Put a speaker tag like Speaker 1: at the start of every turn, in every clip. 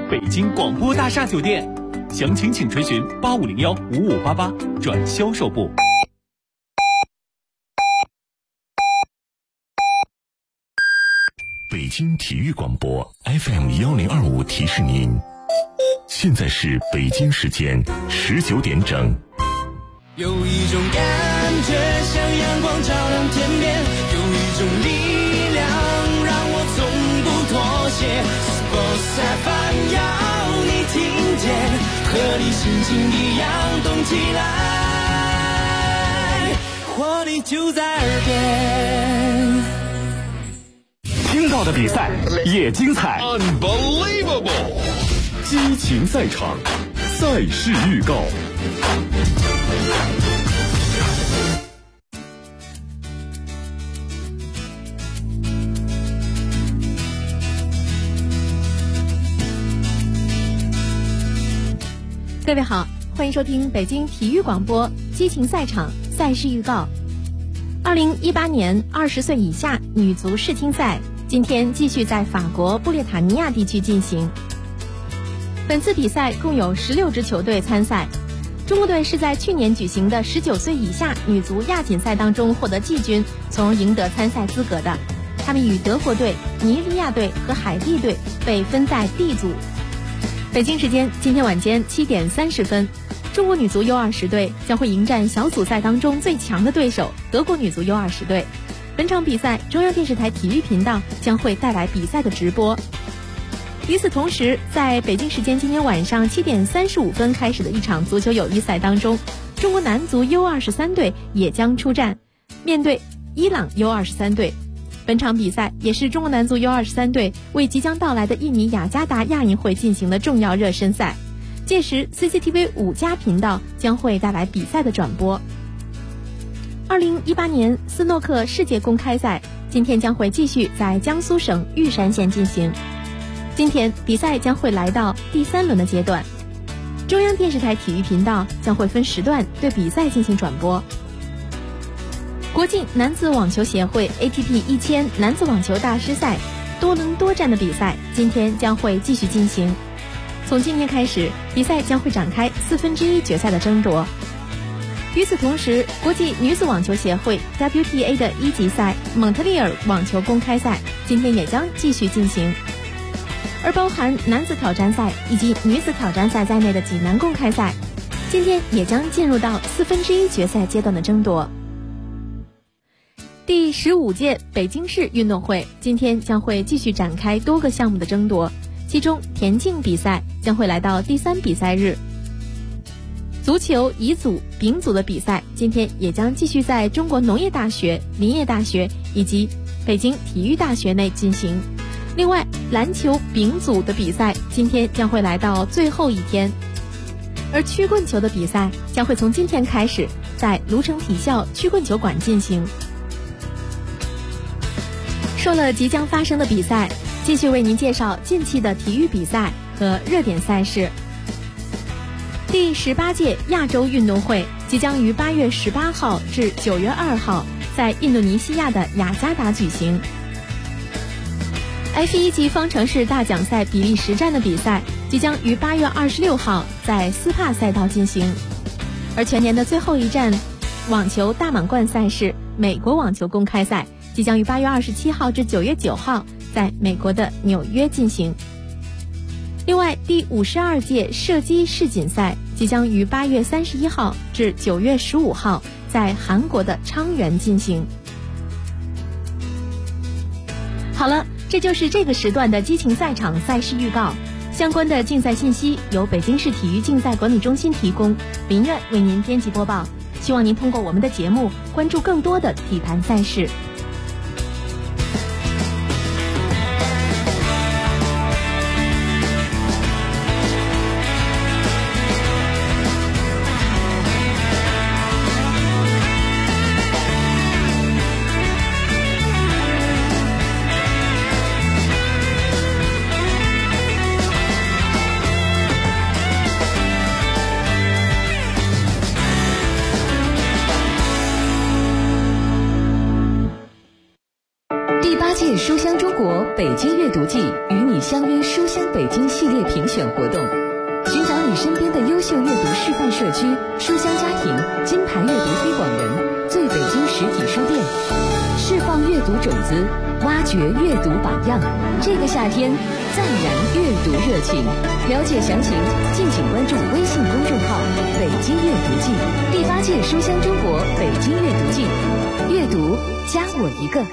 Speaker 1: 北京广播大厦酒店，详情请垂询85015588转销售部。
Speaker 2: 北京体育广播 FM1025提示您，现在是北京时间19点整。
Speaker 3: 有一种感觉像阳光照亮天边，有一种力量让我从不妥协。Sports FM 要你听见，和你心情一样动起来，活力就在耳边。
Speaker 1: 听到的比赛也精彩
Speaker 2: Unbelievable！
Speaker 1: 激情赛场，赛事预告。
Speaker 4: 各位好，欢迎收听北京体育广播激情赛场赛事预告。2018年20岁以下女足世青赛今天继续在法国布列塔尼亚地区进行。本次比赛共有16支球队参赛，中国队是在去年举行的19岁以下女足亚锦赛当中获得季军，从而赢得参赛资格的。他们与德国队、尼日利亚队和海地队被分在 D 组。北京时间今天晚间7点30分，中国女足 U20 队将会迎战小组赛当中最强的对手德国女足 U20 队。本场比赛中央电视台体育频道将会带来比赛的直播。与此同时，在北京时间今天晚上7点35分开始的一场足球友谊赛当中，中国男足 U23 队也将出战，面对伊朗 U23 队。本场比赛也是中国男足 U23 队为即将到来的印尼雅加达亚运会进行的重要热身赛，届时 CCTV 5+频道将会带来比赛的转播。2018年斯诺克世界公开赛今天将会继续在江苏省玉山县进行，今天比赛将会来到第3轮的阶段，中央电视台体育频道将会分时段对比赛进行转播。国际男子网球协会 ATP 1000男子网球大师赛多轮多战的比赛今天将会继续进行，从今天开始，比赛将会展开1/4决赛的争夺。与此同时，国际女子网球协会 WTA 的1级赛蒙特利尔网球公开赛今天也将继续进行，而包含男子挑战赛以及女子挑战赛在内的济南公开赛今天也将进入到1/4决赛阶段的争夺。第15届北京市运动会今天将会继续展开多个项目的争夺，其中田径比赛将会来到第3比赛日，足球乙组、丙组的比赛今天也将继续在中国农业大学、林业大学以及北京体育大学内进行。另外，篮球丙组的比赛今天将会来到最后一天，而曲棍球的比赛将会从今天开始在卢城体校曲棍球馆进行。说了即将发生的比赛，继续为您介绍近期的体育比赛和热点赛事。第18届亚洲运动会即将于8月18号至9月2号在印度尼西亚的雅加达举行。F1级方程式大奖赛比利时站的比赛即将于8月26号在斯帕赛道进行，而全年的最后一站网球大满贯赛事美国网球公开赛即将于8月27号至9月9号在美国的纽约进行。另外，第52届射击世锦赛即将于8月31号至9月15号在韩国的昌原进行。好了，这就是这个时段的激情赛场赛事预告。相关的竞赛信息由北京市体育竞赛管理中心提供，林苑为您编辑播报。希望您通过我们的节目关注更多的体坛赛事。
Speaker 5: 北京阅读季与你相约书香北京系列评选活动，寻找你身边的优秀阅读示范社区、书香家庭、金牌阅读推广人、最北京实体书店，释放阅读种子，挖掘阅读榜样。这个夏天，暂燃阅读热情。了解详情，敬请关注微信公众号“北京阅读季”第8届书香中国北京阅读季，阅读加我一个。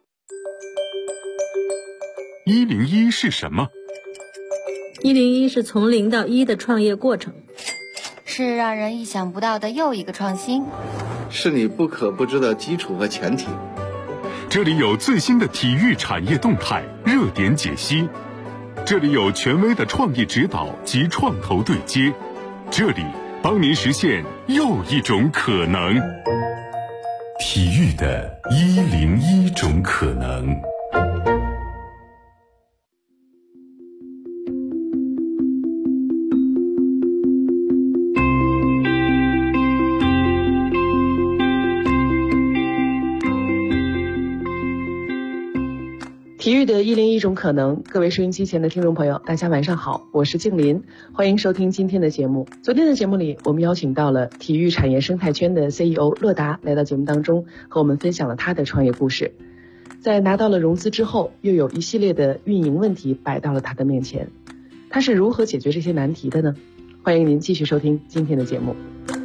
Speaker 2: 101是什么
Speaker 6: ？101是从0到1的创业过程，
Speaker 7: 是让人意想不到的又一个创新，
Speaker 8: 是你不可不知的基础和前提。
Speaker 2: 这里有最新的体育产业动态、热点解析，这里有权威的创意指导及创投对接，这里帮您实现又一种可能。体育的101种可能。
Speaker 9: 体育的101种可能，各位收音机前的听众朋友，大家晚上好，我是静林，欢迎收听今天的节目。昨天的节目里，我们邀请到了体育产业生态圈的 CEO 乐达来到节目当中，和我们分享了他的创业故事。在拿到了融资之后，又有一系列的运营问题摆到了他的面前，他是如何解决这些难题的呢？欢迎您继续收听今天的节目。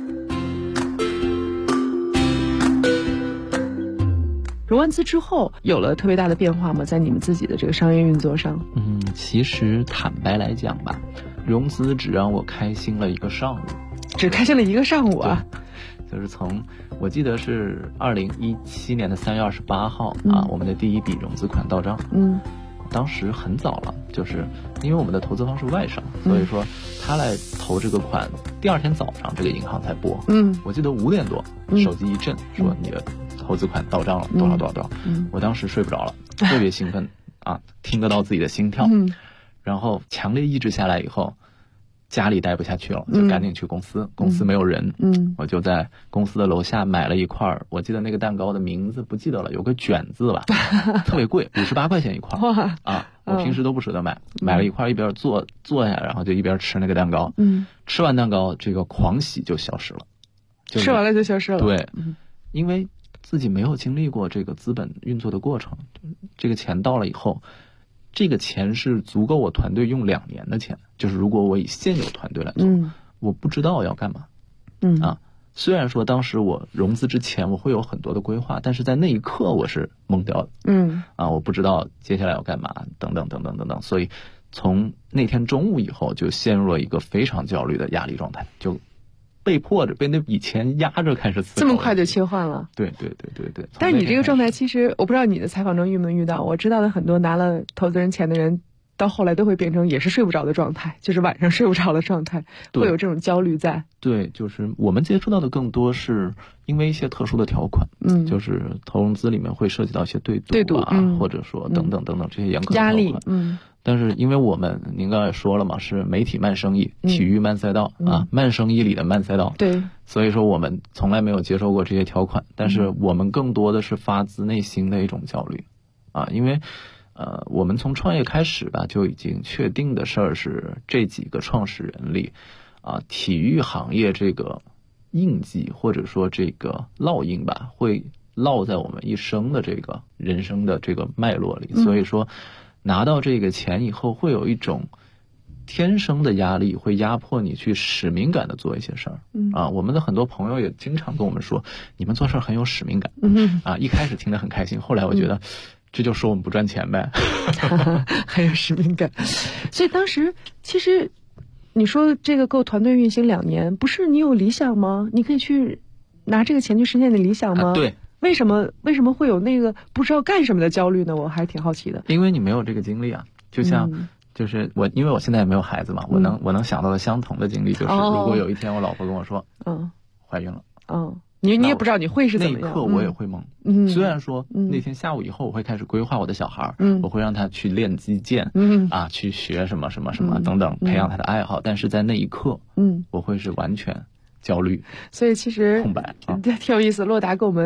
Speaker 9: 融完资之后有了特别大的变化吗？在你们自己的这个商业运作上？
Speaker 10: 其实坦白来讲吧，融资只让我开心了一个上午。
Speaker 9: 只开心了一个上午啊？
Speaker 10: 就是我记得是2017年的3月28号我们的第一笔融资款到账。当时很早了，就是因为我们的投资方是外商，所以说他来投这个款，第二天早上这个银行才拨。我记得5点多，手机一震，说你的投资款到账了，多少多少多少。我当时睡不着了，特别兴奋听得到自己的心跳。然后强烈抑制下来以后，家里待不下去了，就赶紧去公司。公司没有人，我就在公司的楼下买了一块，我记得那个蛋糕的名字不记得了，有个卷字吧，特别贵，58块钱一块我平时都不舍得买，买了一块，一边坐下，然后就一边吃那个蛋糕。吃完蛋糕，这个狂喜就消失了，
Speaker 9: 吃完了就消失了。
Speaker 10: 对，因为自己没有经历过这个资本运作的过程，这个钱到了以后，这个钱是足够我团队用2年的钱，就是如果我以现有团队来做，我不知道要干嘛。虽然说当时我融资之前我会有很多的规划，但是在那一刻我是懵掉的。我不知道接下来要干嘛，等等等等等等，所以从那天中午以后就陷入了一个非常焦虑的压力状态，就被迫着被那笔钱压着开始思考。
Speaker 9: 这么快就切换了？
Speaker 10: 对。
Speaker 9: 但是你这个状态，其实我不知道你的采访中遇没遇到，我知道的很多拿了投资人钱的人，到后来都会变成也是睡不着的状态，就是晚上睡不着的状态，会有这种焦虑在。
Speaker 10: 对，就是我们接触到的更多是因为一些特殊的条款，就是投融资里面会涉及到一些对赌或者说等等等等这些严苛的条款。压力。但是因为您刚才也说了嘛，是媒体慢生意，体育慢赛道慢生意里的慢赛道。
Speaker 9: 对，
Speaker 10: 所以说我们从来没有接受过这些条款，但是我们更多的是发自内心的一种焦虑因为我们从创业开始吧，就已经确定的事儿是这几个创始人里体育行业这个印记或者说这个烙印吧，会烙在我们一生的这个人生的这个脉络里。所以说拿到这个钱以后，会有一种天生的压力，会压迫你去使命感的做一些事儿。我们的很多朋友也经常跟我们说，你们做事很有使命感。一开始听得很开心，后来我觉得这就说我们不赚钱呗。
Speaker 9: 很有使命感。所以当时其实你说这个够团队运行2年，不是你有理想吗？你可以去拿这个钱去实现你的理想吗？
Speaker 10: 对。
Speaker 9: 为什么会有那个不知道干什么的焦虑呢？我还挺好奇的。
Speaker 10: 因为你没有这个经历啊，就像就是因为我现在也没有孩子嘛，我能想到的相同的经历就是，如果有一天我老婆跟我说怀孕了，
Speaker 9: 你也不知道你会是怎么样，
Speaker 10: 那一刻我也会懵。虽然说那天下午以后我会开始规划我的小孩，我会让他去练击剑，去学什么什么什么等等，培养他的爱好，但是在那一刻我会是完全焦虑。
Speaker 9: 所以其实
Speaker 10: 空白
Speaker 9: 挺有意思。洛达给我们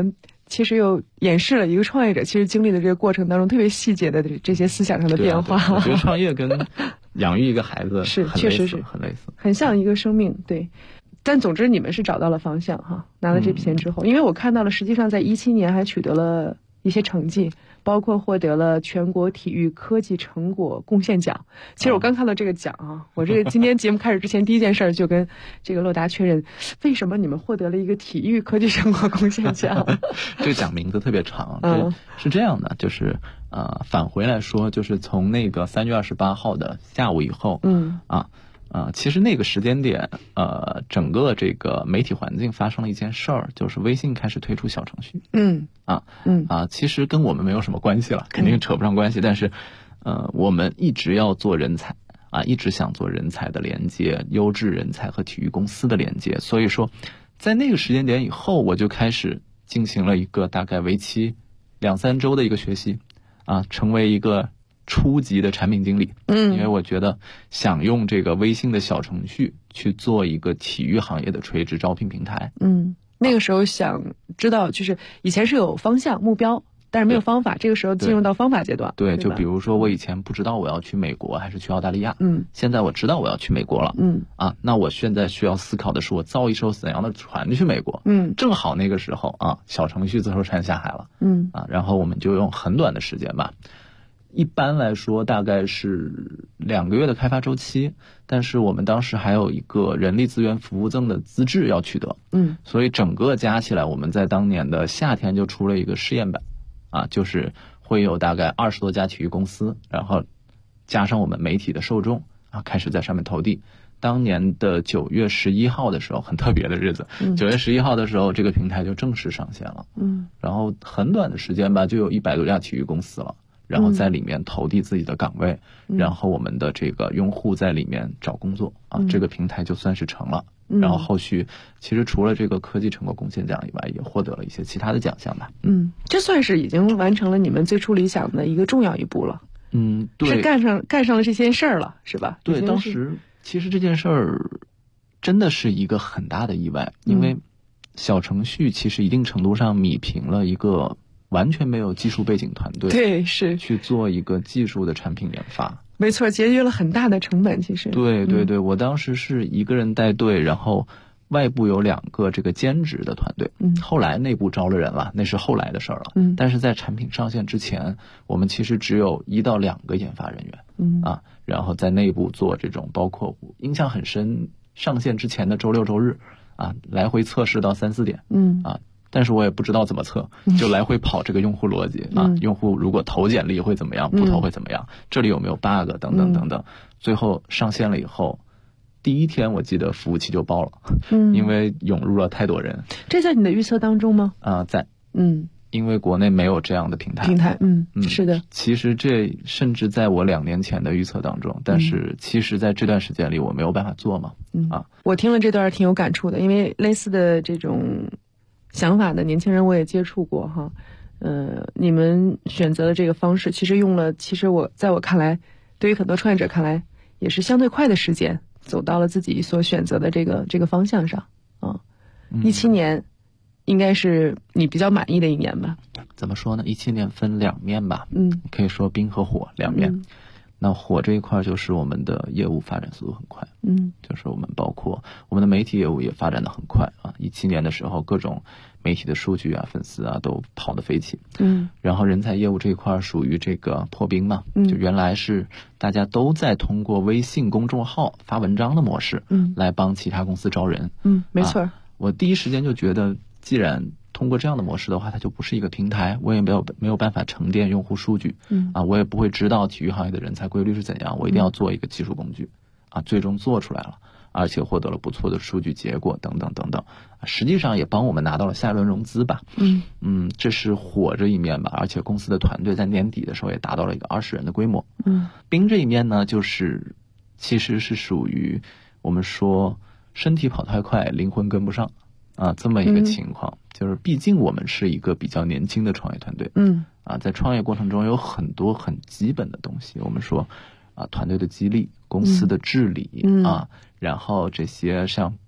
Speaker 9: 其实又演示了一个创业者其实经历的这个过程当中特别细节的这些思想上的变化。
Speaker 10: 我觉得创业跟养育一个孩子
Speaker 9: 是确实是
Speaker 10: 很类似，
Speaker 9: 很像一个生命。对，但总之你们是找到了方向哈，拿了这笔钱之后，因为我看到了，实际上在17年还取得了一些成绩，包括获得了全国体育科技成果贡献奖。其实我刚看到这个奖啊，我这个今天节目开始之前第一件事就跟这个洛达确认，为什么你们获得了一个体育科技成果贡献奖？
Speaker 10: 这个奖名字特别长，是这样的，就是返回来说，就是从那个3月28号的下午以后，其实那个时间点，整个这个媒体环境发生了一件事儿，就是微信开始推出小程序。其实跟我们没有什么关系了，肯定扯不上关系。但是，我们一直要做人才一直想做人才的连接，优质人才和体育公司的连接。所以说，在那个时间点以后，我就开始进行了一个大概为期2-3周的一个学习，成为一个初级的产品经理。因为我觉得想用这个微信的小程序去做一个体育行业的垂直招聘平台。
Speaker 9: 那个时候想知道，就是以前是有方向目标，但是没有方法，这个时候进入到方法阶段。
Speaker 10: 对，就比如说我以前不知道我要去美国还是去澳大利亚，现在我知道我要去美国了，那我现在需要思考的是我造一艘怎样的船去美国。正好那个时候小程序这艘船下海了，然后我们就用很短的时间吧。一般来说大概是2个月的开发周期，但是我们当时还有一个人力资源服务证的资质要取得，所以整个加起来我们在当年的夏天就出了一个试验版，就是会有大概20多家体育公司，然后加上我们媒体的受众开始在上面投递。当年的9月11号的时候，很特别的日子，9月11号的时候这个平台就正式上线了，然后很短的时间吧，就有100多家体育公司了，然后在里面投递自己的岗位，然后我们的这个用户在里面找工作这个平台就算是成了。然后后续其实除了这个科技成果贡献奖以外，也获得了一些其他的奖项吧。
Speaker 9: 这算是已经完成了你们最初理想的一个重要一步了。
Speaker 10: 对，
Speaker 9: 是干上了这件事儿了，是吧？
Speaker 10: 对，当时其实这件事儿真的是一个很大的意外，因为小程序其实一定程度上弭平了一个完全没有技术背景团队，
Speaker 9: 对，是
Speaker 10: 去做一个技术的产品研发。
Speaker 9: 没错，节约了很大的成本。其实
Speaker 10: 对，我当时是一个人带队，然后外部有2个这个兼职的团队，后来内部招了人了，那是后来的事儿了。但是在产品上线之前，我们其实只有1到2个研发人员，然后在内部做这种，包括印象很深，上线之前的周6周日来回测试到3-4点，但是我也不知道怎么测，就来回跑这个用户逻辑用户如果投简历会怎么样，不投会怎么样，这里有没有 bug 等等等等。最后上线了以后，第1天我记得服务器就爆了，因为涌入了太多人。
Speaker 9: 这在你的预测当中吗？
Speaker 10: 在。因为国内没有这样的平台。
Speaker 9: 是的。
Speaker 10: 其实这甚至在我2年前的预测当中，但是其实在这段时间里我没有办法做嘛。
Speaker 9: 我听了这段挺有感触的，因为类似的这种想法的年轻人我也接触过哈。你们选择的这个方式其实在我看来，对于很多创业者看来也是相对快的时间走到了自己所选择的这个方向上。17年应该是你比较满意的1年吧？
Speaker 10: 怎么说呢？17年分2面吧，可以说冰和火2面。那火这一块就是我们的业务发展速度很快，就是我们包括我们的媒体业务也发展的很快17年的时候，各种媒体的数据粉丝都跑得飞起。然后人才业务这一块属于这个破冰嘛，就原来是大家都在通过微信公众号发文章的模式，来帮其他公司招人。
Speaker 9: 没错。
Speaker 10: 我第一时间就觉得，既然通过这样的模式的话，它就不是一个平台，我也没有办法沉淀用户数据，我也不会知道体育行业的人才规律是怎样，我一定要做一个技术工具，最终做出来了，而且获得了不错的数据结果等等等等，实际上也帮我们拿到了下一轮融资吧。这是火这一面吧，而且公司的团队在年底的时候也达到了一个20人的规模。冰这一面呢，就是其实是属于我们说身体跑太快，灵魂跟不上这么一个情况。就是毕竟我们是一个比较年轻的创业团队，在创业过程中有很多很基本的东西，我们说团队的激励、公司的治理然后这些像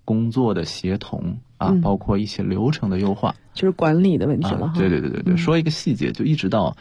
Speaker 10: 工作的协同啊，包括一些流程的优化，
Speaker 9: 就是管理的问题了哈。
Speaker 10: 对，说一个细节，就一直到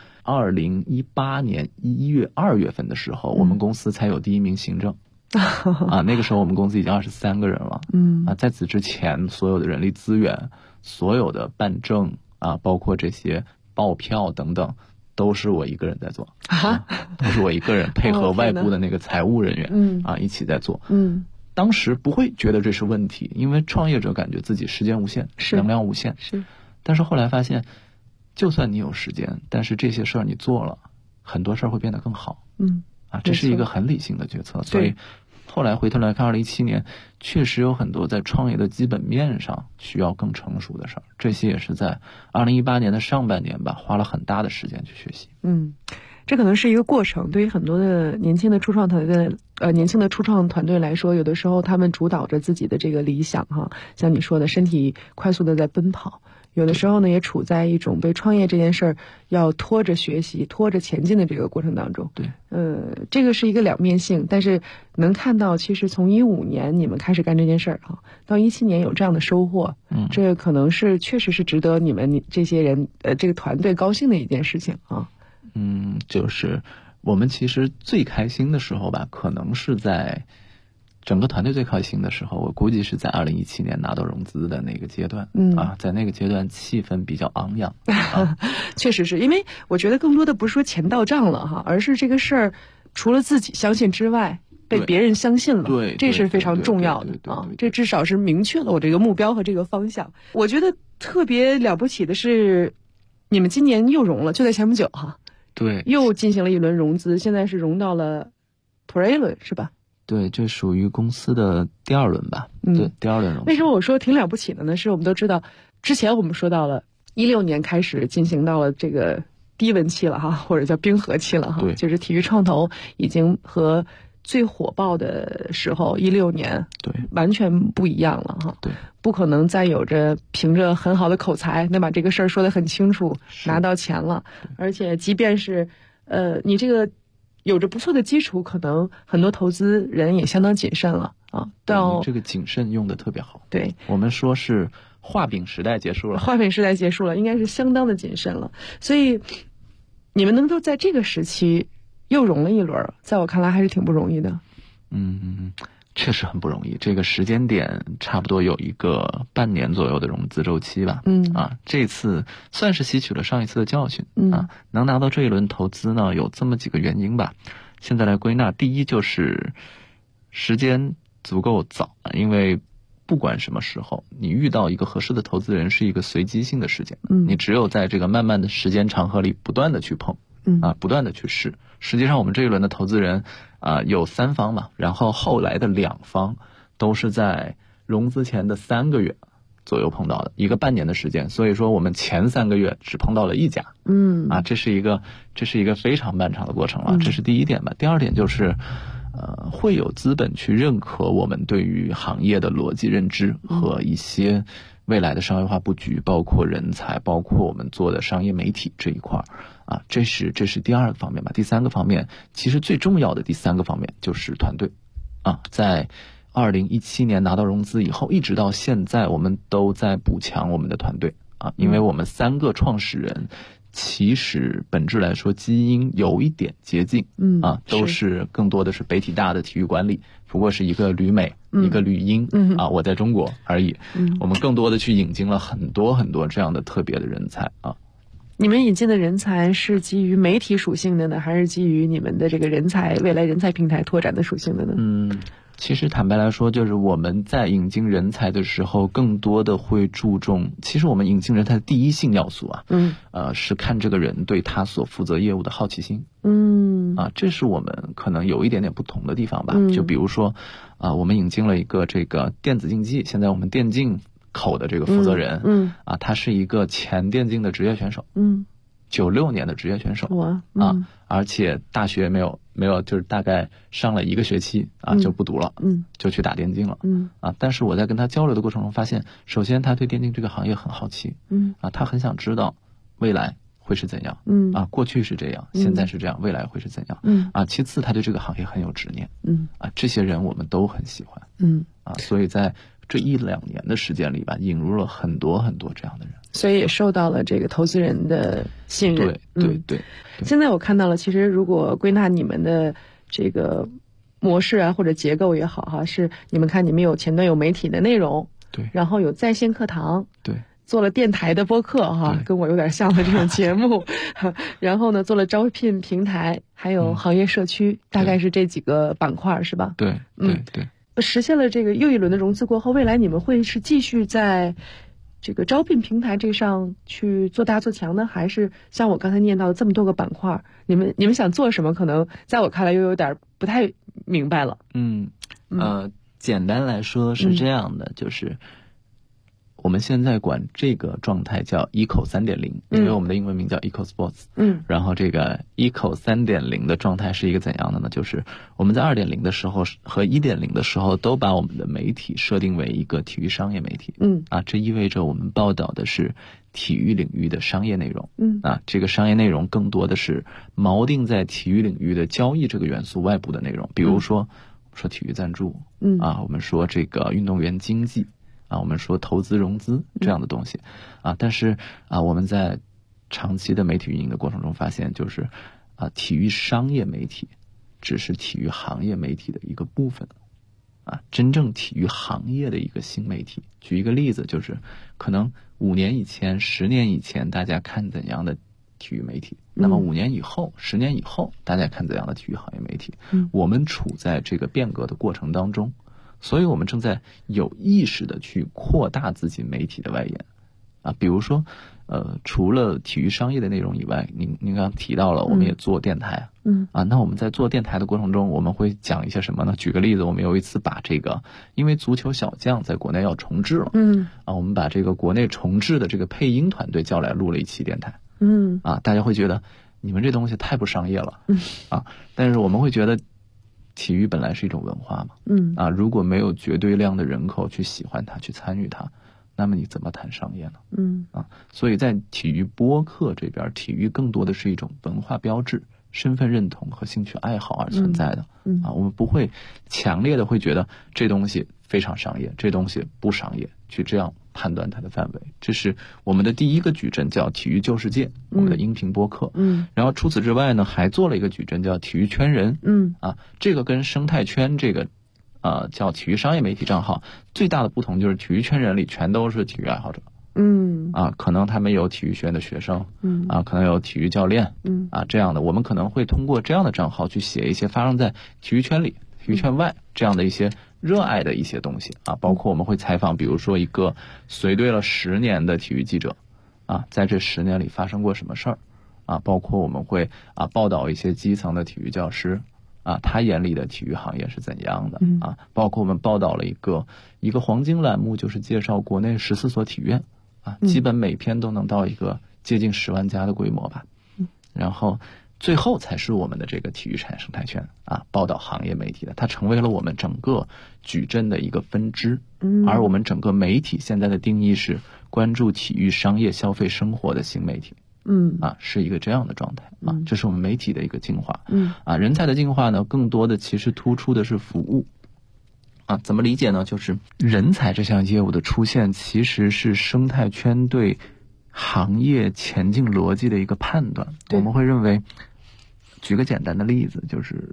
Speaker 10: 2018年1月、2月份的时候，我们公司才有第1名行政。啊，那个时候我们公司已经23个人了。在此之前，所有的人力资源、所有的办证啊，包括这些报票等等，都是我一个人在做都是我一个人配合外部的那个财务人员一起在做。当时不会觉得这是问题，因为创业者感觉自己时间无限，能量无限。但是后来发现，就算你有时间，但是这些事儿你做了，很多事儿会变得更好。这是一个很理性的决策。所以后来回头来看2017年，确实有很多在创业的基本面上需要更成熟的事儿，这些也是在2018年的上半年吧，花了很大的时间去学习。
Speaker 9: 这可能是一个过程，对于很多的年轻的初创团队来说，有的时候他们主导着自己的这个理想哈，像你说的，身体快速的在奔跑，有的时候呢也处在一种被创业这件事儿要拖着学习、拖着前进的这个过程当中。这个是一个两面性，但是能看到，其实从15年你们开始干这件事儿哈，到17年有这样的收获，这个可能是确实是值得你们这些人这个团队高兴的一件事情啊。
Speaker 10: 就是我们其实最开心的时候吧，可能是在整个团队最开心的时候，我估计是在2017年拿到融资的那个阶段。在那个阶段气氛比较昂扬。
Speaker 9: 确实是因为我觉得更多的不是说钱到账了哈，而是这个事儿除了自己相信之外，被别人相信了，这是非常重要的啊。这至少是明确了我这个目标和这个方向。我觉得特别了不起的是，你们今年又融了，就在前不久哈。又进行了一轮融资，现在是融到了 Pre 轮是吧？
Speaker 10: 对，这属于公司的第2轮吧。对，第2轮融资。
Speaker 9: 为什么我说挺了不起的呢？是我们都知道，之前我们说到了16年开始进行到了这个低温期了哈，或者叫冰河期了哈，就是体育创投已经和最火爆的时候16年完全不一样了哈。不可能再有着凭着很好的口才能把这个事儿说得很清楚，拿到钱了。而且即便是你这个有着不错的基础，可能很多投资人也相当谨慎了啊。到
Speaker 10: 这个谨慎用的特别好。我们说是画饼时代结束了，
Speaker 9: 画饼时代结束了，应该是相当的谨慎了。所以你们能够在这个时期又融了一轮，在我看来还是挺不容易的。
Speaker 10: 确实很不容易，这个时间点差不多有一个半年左右的融资周期吧。这次算是吸取了上一次的教训能拿到这一轮投资呢，有这么几个原因吧。现在来归纳，第一就是时间足够早，因为不管什么时候你遇到一个合适的投资人是一个随机性的事件，你只有在这个漫漫的时间长河里不断的去碰不断的去试。实际上我们这一轮的投资人有3方嘛，然后后来的2方都是在融资前的3个月左右碰到的，一个半年的时间，所以说我们前3个月只碰到了1家。这是一个非常漫长的过程了，这是第一点吧。第二点就是会有资本去认可我们对于行业的逻辑认知和一些未来的商业化布局，包括人才，包括我们做的商业媒体这一块这是第2个方面吧。第3个方面，其实最重要的第3个方面就是团队在2017年拿到融资以后，一直到现在我们都在补强我们的团队因为我们3个创始人其实本质来说基因有一点接近都是更多的是北体大的体育管理，不过是一个旅美一个旅英我在中国而已。我们更多的去引进了很多很多这样的特别的人才
Speaker 9: 你们引进的人才是基于媒体属性的呢，还是基于你们的这个未来人才平台拓展的属性的呢？
Speaker 10: 其实坦白来说，就是我们在引进人才的时候，更多的会注重，其实我们引进人才的第一性要素是看这个人对他所负责业务的好奇心。这是我们可能有一点点不同的地方吧。就比如说我们引进了一个这个电子竞技，现在我们电竞口的这个负责人他是一个前电竞的职业选手，96年的职业选手而且大学没有就是大概上了1个学期就不读了就去打电竞了但是我在跟他交流的过程中发现，首先他对电竞这个行业很好奇他很想知道未来会是怎样过去是这样现在是这样未来会是怎样其次他对这个行业很有执念这些人我们都很喜欢所以在这1-2年的时间里吧，引入了很多很多这样的人，
Speaker 9: 所以也受到了这个投资人的信任。
Speaker 10: 对。
Speaker 9: 现在我看到了，其实如果归纳你们的这个模式啊，或者结构也好哈，是你们看你们有前端有媒体的内容，
Speaker 10: 对，
Speaker 9: 然后有在线课堂，
Speaker 10: 对，
Speaker 9: 做了电台的播客哈，跟我有点像的这种节目，然后呢做了招聘平台，还有行业社区，大概是这几个板块是吧？
Speaker 10: 对。
Speaker 9: 实现了这个又一轮的融资过后，未来你们会是继续在这个招聘平台这上去做大做强呢，还是像我刚才念到的这么多个板块，你们想做什么？可能在我看来又有点不太明白了。
Speaker 10: 简单来说是这样的，就是我们现在管这个状态叫 Eco 3.0，因为我们的英文名叫 Eco Sports。然后这个 Eco 3.0的状态是一个怎样的呢？就是我们在 2.0 的时候和 1.0 的时候都把我们的媒体设定为一个体育商业媒体。这意味着我们报道的是体育领域的商业内容。这个商业内容更多的是锚定在体育领域的交易这个元素外部的内容，比如说体育赞助，我们说这个运动员经济。我们说投资融资这样的东西，但是我们在长期的媒体运营的过程中发现，就是体育商业媒体只是体育行业媒体的一个部分，真正体育行业的一个新媒体。举一个例子，就是可能5年以前、10年以前大家看怎样的体育媒体，那么5年以后、10年以后大家看怎样的体育行业媒体。我们处在这个变革的过程当中。所以我们正在有意识的去扩大自己媒体的外延，比如说，除了体育商业的内容以外，您刚刚提到了，我们也做电台，那我们在做电台的过程中，我们会讲一些什么呢？举个例子，我们有一次把这个，因为足球小将在国内要重置了，我们把这个国内重置的这个配音团队叫来录了一期电台，大家会觉得你们这东西太不商业了，但是我们会觉得。体育本来是一种文化嘛，如果没有绝对量的人口去喜欢它、去参与它，那么你怎么谈商业呢？所以在体育播客这边，体育更多的是一种文化标志、身份认同和兴趣爱好而存在的。我们不会强烈的会觉得这东西非常商业，这东西不商业，去这样判断它的范围。这是我们的第一个矩阵，叫体育旧世界，我们的音频播客。然后除此之外呢，还做了一个矩阵叫体育圈人。这个跟生态圈这个叫体育商业媒体账号最大的不同就是体育圈人里全都是体育爱好者。可能他们有体育学院的学生，可能有体育教练，这样的，我们可能会通过这样的账号去写一些发生在体育圈里、体育圈外这样的一些热爱的一些东西包括我们会采访，比如说一个随队了10年的体育记者，在这10年里发生过什么事儿，包括我们会报道一些基层的体育教师，他眼里的体育行业是怎样的，包括我们报道了一个黄金栏目，就是介绍国内14所体院，基本每篇都能到一个接近10万家的规模吧，然后最后才是我们的这个体育产业生态圈报道行业媒体的，它成为了我们整个矩阵的一个分支，而我们整个媒体现在的定义是关注体育商业消费生活的新媒体，是一个这样的状态这是我们媒体的一个进化，人才的进化呢，更多的其实突出的是服务。怎么理解呢？就是人才这项业务的出现，其实是生态圈对行业前进逻辑的一个判断。我们会认为，举个简单的例子，就是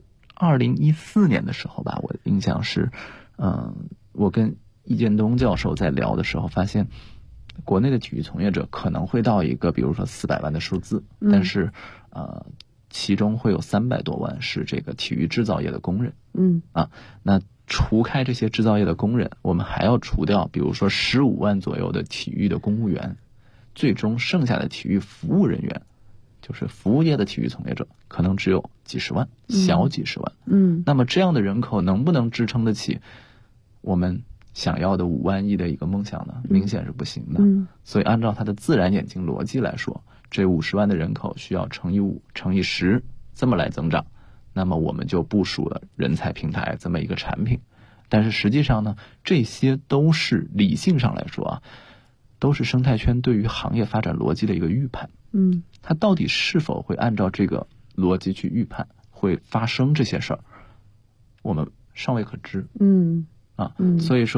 Speaker 10: 2014年的时候吧，我的印象是，我跟易建东教授在聊的时候发现，国内的体育从业者可能会到一个比如说400万的数字，但是其中会有300多万是这个体育制造业的工人，那除开这些制造业的工人，我们还要除掉比如说15万左右的体育的公务员，最终剩下的体育服务人员，就是服务业的体育从业者，可能只有几十万，小几十万。那么这样的人口能不能支撑得起我们想要的5万亿的一个梦想呢？明显是不行的。所以按照它的自然演进逻辑来说，这50万的人口需要乘以5乘以10这么来增长，那么我们就部署了人才平台这么一个产品。但是实际上呢，这些都是理性上来说都是生态圈对于行业发展逻辑的一个预判。它到底是否会按照这个逻辑去预判会发生这些事儿，我们尚未可知。所以说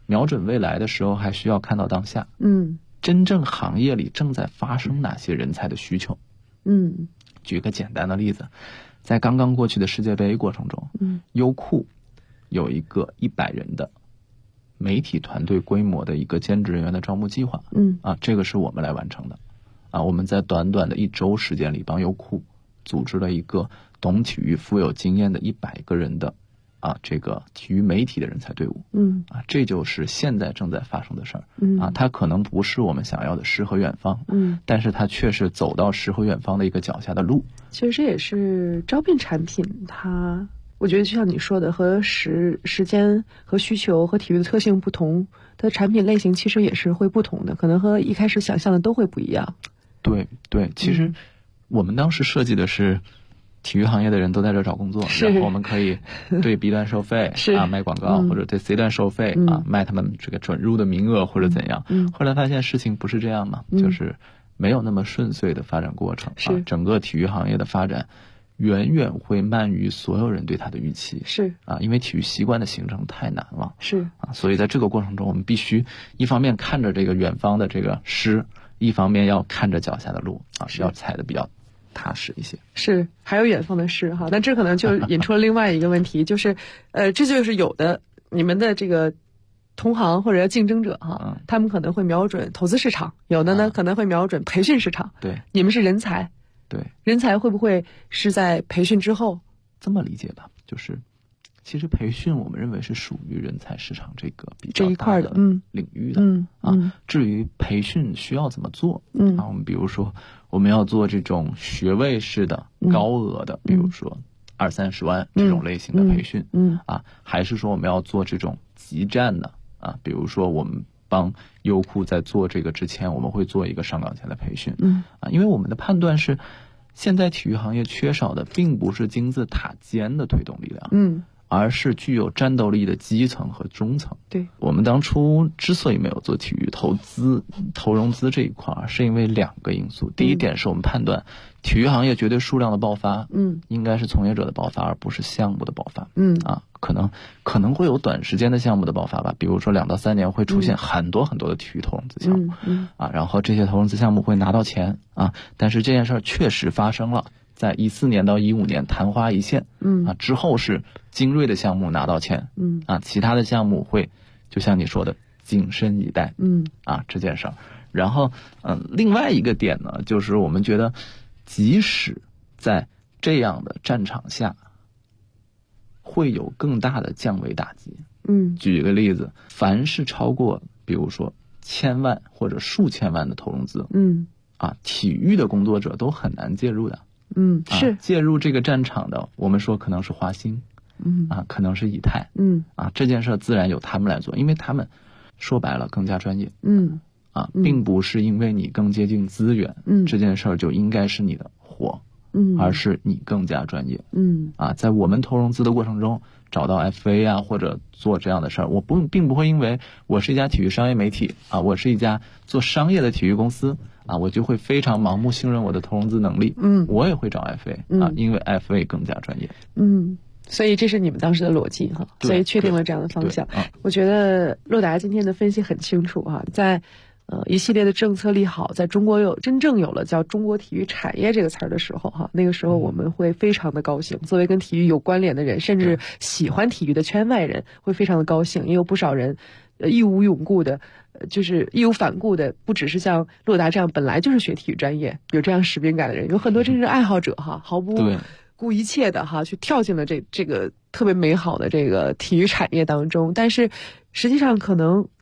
Speaker 10: 瞄准未来的时候，还需要看到当下。真正行业里正在发生哪些人才的需求。举个简单的例子，在刚刚过去的世界杯过程中，优酷有一个100人的媒体团队规模的一个兼职人员的招募计划。这个是我们来完成的。我们在短短的1周时间里，帮优酷组织了一个懂体育、富有经验的100个人的这个体育媒体的人才队伍。这就是现在正在发生的事儿。它可能不是我们想要的诗和远方，但是它却是走到诗和远方的一个脚下的路。
Speaker 9: 其实这也是招聘产品，我觉得就像你说的，和时间和需求和体育的特性不同，它的产品类型其实也是会不同的，可能和一开始想象的都会不一样。
Speaker 10: 对，其实我们当时设计的是体育行业的人都在这找工作，然后我们可以对 B 端收费卖广告，或者对 C 端收费卖他们这个准入的名额或者怎样。后来发现事情不是这样嘛，就是没有那么顺遂的发展过程。整个体育行业的发展远远会慢于所有人对它的预期。因为体育习惯的形成太难了。所以在这个过程中，我们必须一方面看着这个远方的这个诗，一方面要看着脚下的路要踩的比较踏实一些。
Speaker 9: 还有远方的诗哈，那这可能就引出了另外一个问题，就是这就是有的你们的这个同行或者竞争者哈，他们可能会瞄准投资市场，有的呢可能会瞄准培训市场。你们是人才。人才会不会是在培训之后？
Speaker 10: 这么理解吧，就是其实培训我们认为是属于人才市场这个比较大的领域的。至于培训需要怎么做，我们比如说我们要做这种学位式的高额的，比如说20-30万这种类型的培训，还是说我们要做这种集战的比如说我们帮优酷在做这个之前，我们会做一个上岗前的培训。因为我们的判断是，现在体育行业缺少的并不是金字塔尖的推动力量，而是具有战斗力的基层和中层。我们当初之所以没有做体育投融资这一块，是因为2个因素。第一点是我们判断体育行业绝对数量的爆发，应该是从业者的爆发，而不是项目的爆发。可能会有短时间的项目的爆发吧，比如说2到3年会出现很多很多的体育投融资项目，然后这些投融资项目会拿到钱但是这件事儿确实发生了，在14年到15年昙花一现，之后是精锐的项目拿到钱，其他的项目会就像你说的谨慎以待，这件事儿。然后另外一个点呢，就是我们觉得即使在这样的战场下，会有更大的降维打击。举一个例子，凡是超过比如说1000万或者数千万的投融资，体育的工作者都很难介入的。介入这个战场的，我们说可能是华兴，可能是以太，这件事自然由他们来做，因为他们说白了更加专业，并不是因为你更接近资源，这件事就应该是你的活，而是你更加专业。在我们投融资的过程中找到 FA 或者做这样的事儿，我并不会因为我是一家体育商业媒体我是一家做商业的体育公司我就会非常盲目信任我的投融资能力。我也会找 FA 因为 FA 更加专业。
Speaker 9: 所以这是你们当时的逻辑所以确定了这样的方向。我觉得洛达今天的分析很清楚在一系列的政策利好，在中国真正有了叫中国体育产业这个词儿的时候那个时候我们会非常的高兴，作为跟体育有关联的人，甚至喜欢体育的圈外人会非常的高兴，也有不少人义无永顾的，就是义无反顾的，不只是像洛达这样本来就是学体育专业有这样使命感的人，有很多真正爱好者毫不顾一切的去跳进了这个特别美好的这个体育产业当中。但是实际上可能